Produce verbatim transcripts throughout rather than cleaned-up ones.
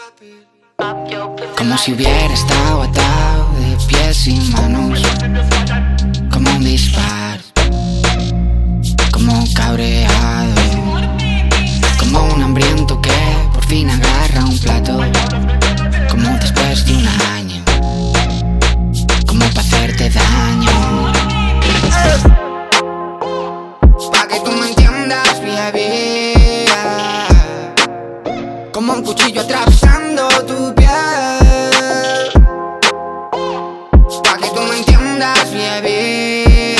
Como si hubiera estado atado de pies y manos, como un disparo, como cabreado, como un hambriento que por fin agarra un plato, como después de un año, como para hacerte daño. Pa' que tú me entiendas, baby, como un cuchillo atravesando tu piel. Pa' que tú me entiendas, baby,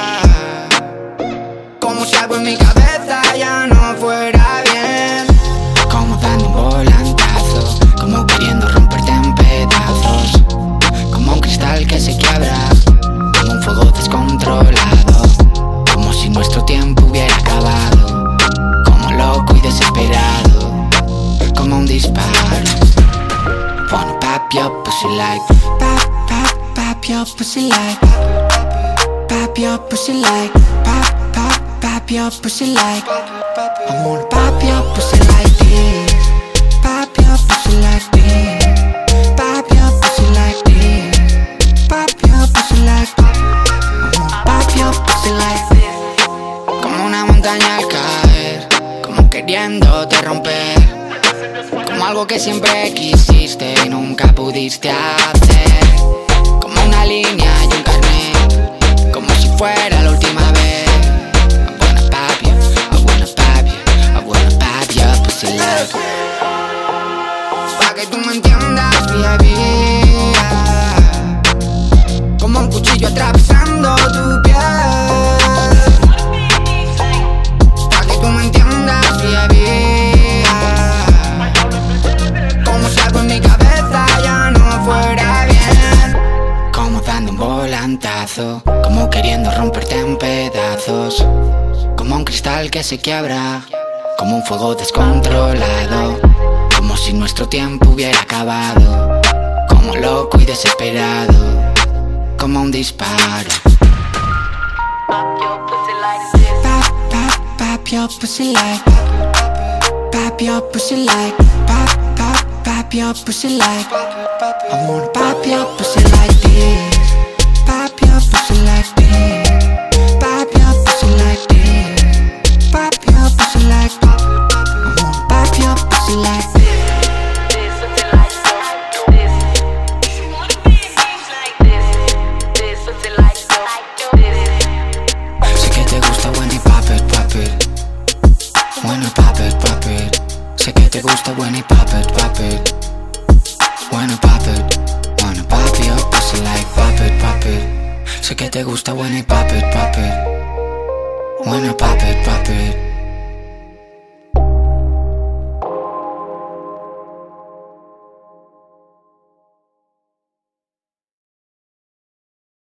como si algo en mi cabeza ya no fuera bien. Como dando un volantazo, como queriendo romperte en pedazos, como un cristal que se quiebra, como un fuego descontrolado, como si nuestro tiempo hubiera acabado, como loco y desesperado, como un disparo. Wanna pop your pussy like, pop, pop, pop your pussy like, pop your pussy like, pop, pop, pop your pussy like. I wanna pop your pussy like this, pop your pussy like this, pop your pussy like this, pop your pussy like. I wanna pop your pussy like this. Como una montaña al caer, como queriéndote romper, como algo que siempre quisiste y nunca pudiste hacer, como una línea y un carnet, como si fuera la última vez. I wanna pop you, I wanna pop you, I wanna pop your pussy like. Pa' que tú me entiendas, baby, como un cuchillo atravesando tu piel. Pa' que tú me entiendas, baby, como si algo en mi cabeza ya no fuera bien. Como dando un volantazo, como queriendo romperte en pedazos, como un cristal que se quiebra, como un fuego descontrolado, como si nuestro tiempo hubiera acabado, como loco y desesperado, como un disparo. Pop your pussy like this. Pop, pop, pop your pussy like, pop your pussy like, pop, pop, pop your pussy like. I wanna pop your pussy like this, pop your pussy like this, pop your pussy like this, pop your pussy like. I wanna pop your pussy like this. Sé que te gusta when I pop it, pop it, when I pop it, pop it. Sé que te gusta when I pop it, pop it, when I pop it, wanna pop your pussy like pop it, pop it. Sé que te gusta when I pop it, pop it, when I pop it, pop it.